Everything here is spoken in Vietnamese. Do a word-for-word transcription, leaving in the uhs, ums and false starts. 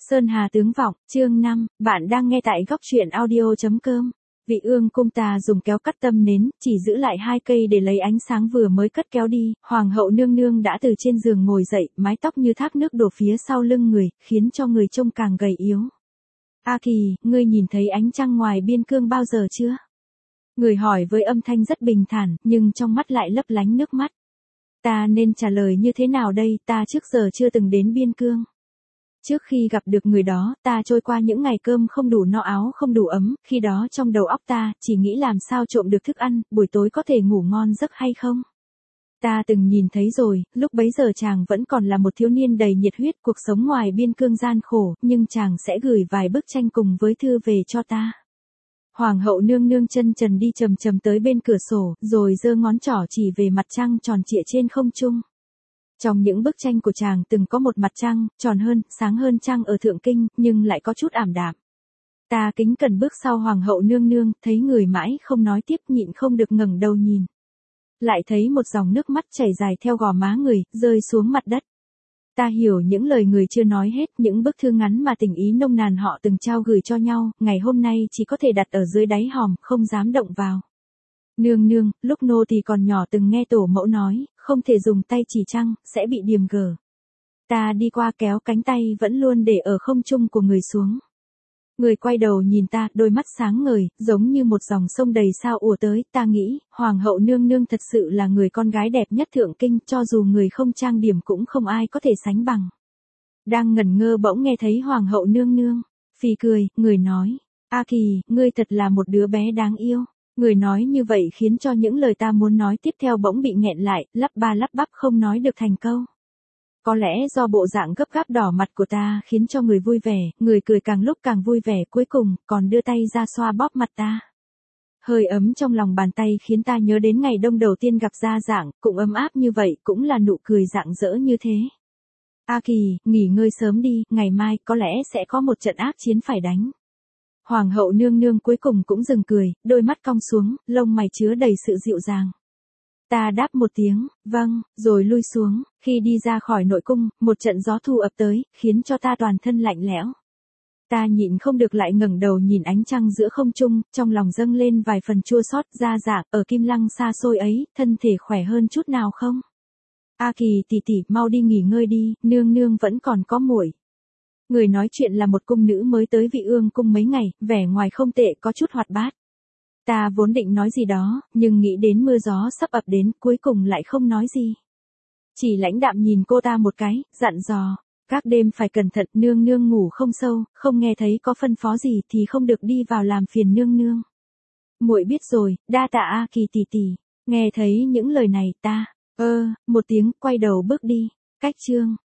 Sơn Hà tướng vọng, chương năm, bạn đang nghe tại góc truyện audio chấm com. Vị ương cung ta dùng kéo cắt tâm nến, chỉ giữ lại hai cây để lấy ánh sáng vừa mới cất kéo đi, hoàng hậu nương nương đã từ trên giường ngồi dậy, mái tóc như thác nước đổ phía sau lưng người, khiến cho người trông càng gầy yếu. A Kỳ, ngươi nhìn thấy ánh trăng ngoài biên cương bao giờ chưa? Người hỏi với âm thanh rất bình thản, nhưng trong mắt lại lấp lánh nước mắt. Ta nên trả lời như thế nào đây, ta trước giờ chưa từng đến biên cương. Trước khi gặp được người đó, ta trôi qua những ngày cơm không đủ no áo không đủ ấm, khi đó trong đầu óc ta chỉ nghĩ làm sao trộm được thức ăn, buổi tối có thể ngủ ngon giấc hay không. Ta từng nhìn thấy rồi, lúc bấy giờ chàng vẫn còn là một thiếu niên đầy nhiệt huyết, cuộc sống ngoài biên cương gian khổ, nhưng chàng sẽ gửi vài bức tranh cùng với thư về cho ta. Hoàng hậu nương nương chân trần đi chầm chầm tới bên cửa sổ, rồi giơ ngón trỏ chỉ về mặt trăng tròn trịa trên không trung. Trong những bức tranh của chàng từng có một mặt trăng, tròn hơn, sáng hơn trăng ở Thượng Kinh, nhưng lại có chút ảm đạm. Ta kính cẩn bước sau hoàng hậu nương nương, thấy người mãi không nói tiếp, nhịn không được ngẩng đầu nhìn. Lại thấy một dòng nước mắt chảy dài theo gò má người, rơi xuống mặt đất. Ta hiểu những lời người chưa nói hết, những bức thư ngắn mà tình ý nông nàn họ từng trao gửi cho nhau, ngày hôm nay chỉ có thể đặt ở dưới đáy hòm, không dám động vào. Nương nương, lúc nô tỳ còn nhỏ từng nghe tổ mẫu nói, không thể dùng tay chỉ trăng, sẽ bị điềm gở. Ta đi qua kéo cánh tay vẫn luôn để ở không trung của người xuống. Người quay đầu nhìn ta, đôi mắt sáng ngời, giống như một dòng sông đầy sao ùa tới, ta nghĩ, hoàng hậu nương nương thật sự là người con gái đẹp nhất Thượng Kinh, cho dù người không trang điểm cũng không ai có thể sánh bằng. Đang ngẩn ngơ bỗng nghe thấy hoàng hậu nương nương, phì cười, người nói, A Kỳ, ngươi thật là một đứa bé đáng yêu. Người nói như vậy khiến cho những lời ta muốn nói tiếp theo bỗng bị nghẹn lại, lắp ba lắp bắp không nói được thành câu. Có lẽ do bộ dạng gấp gáp đỏ mặt của ta khiến cho người vui vẻ, người cười càng lúc càng vui vẻ, cuối cùng còn đưa tay ra xoa bóp mặt ta. Hơi ấm trong lòng bàn tay khiến ta nhớ đến ngày đông đầu tiên gặp Gia Dạng, cũng ấm áp như vậy, cũng là nụ cười rạng rỡ như thế. A Kỳ, nghỉ ngơi sớm đi, ngày mai có lẽ sẽ có một trận ác chiến phải đánh. Hoàng hậu nương nương cuối cùng cũng dừng cười, đôi mắt cong xuống, lông mày chứa đầy sự dịu dàng. Ta đáp một tiếng, vâng, rồi lui xuống, khi đi ra khỏi nội cung, một trận gió thu ập tới, khiến cho ta toàn thân lạnh lẽo. Ta nhịn không được lại ngẩng đầu nhìn ánh trăng giữa không trung, trong lòng dâng lên vài phần chua xót. Gia Dạng, ở Kim Lăng xa xôi ấy, thân thể khỏe hơn chút nào không? A Kỳ tỷ tỷ, mau đi nghỉ ngơi đi, nương nương vẫn còn có muội. Người nói chuyện là một cung nữ mới tới Vị Ương cung mấy ngày, vẻ ngoài không tệ, có chút hoạt bát. Ta vốn định nói gì đó, nhưng nghĩ đến mưa gió sắp ập đến, cuối cùng lại không nói gì. Chỉ lãnh đạm nhìn cô ta một cái, dặn dò, các đêm phải cẩn thận, nương nương ngủ không sâu, không nghe thấy có phân phó gì thì không được đi vào làm phiền nương nương. Muội biết rồi, đa tạ A Kỳ tỷ tỷ. Nghe thấy những lời này ta, ơ, một tiếng, quay đầu bước đi. Cách chương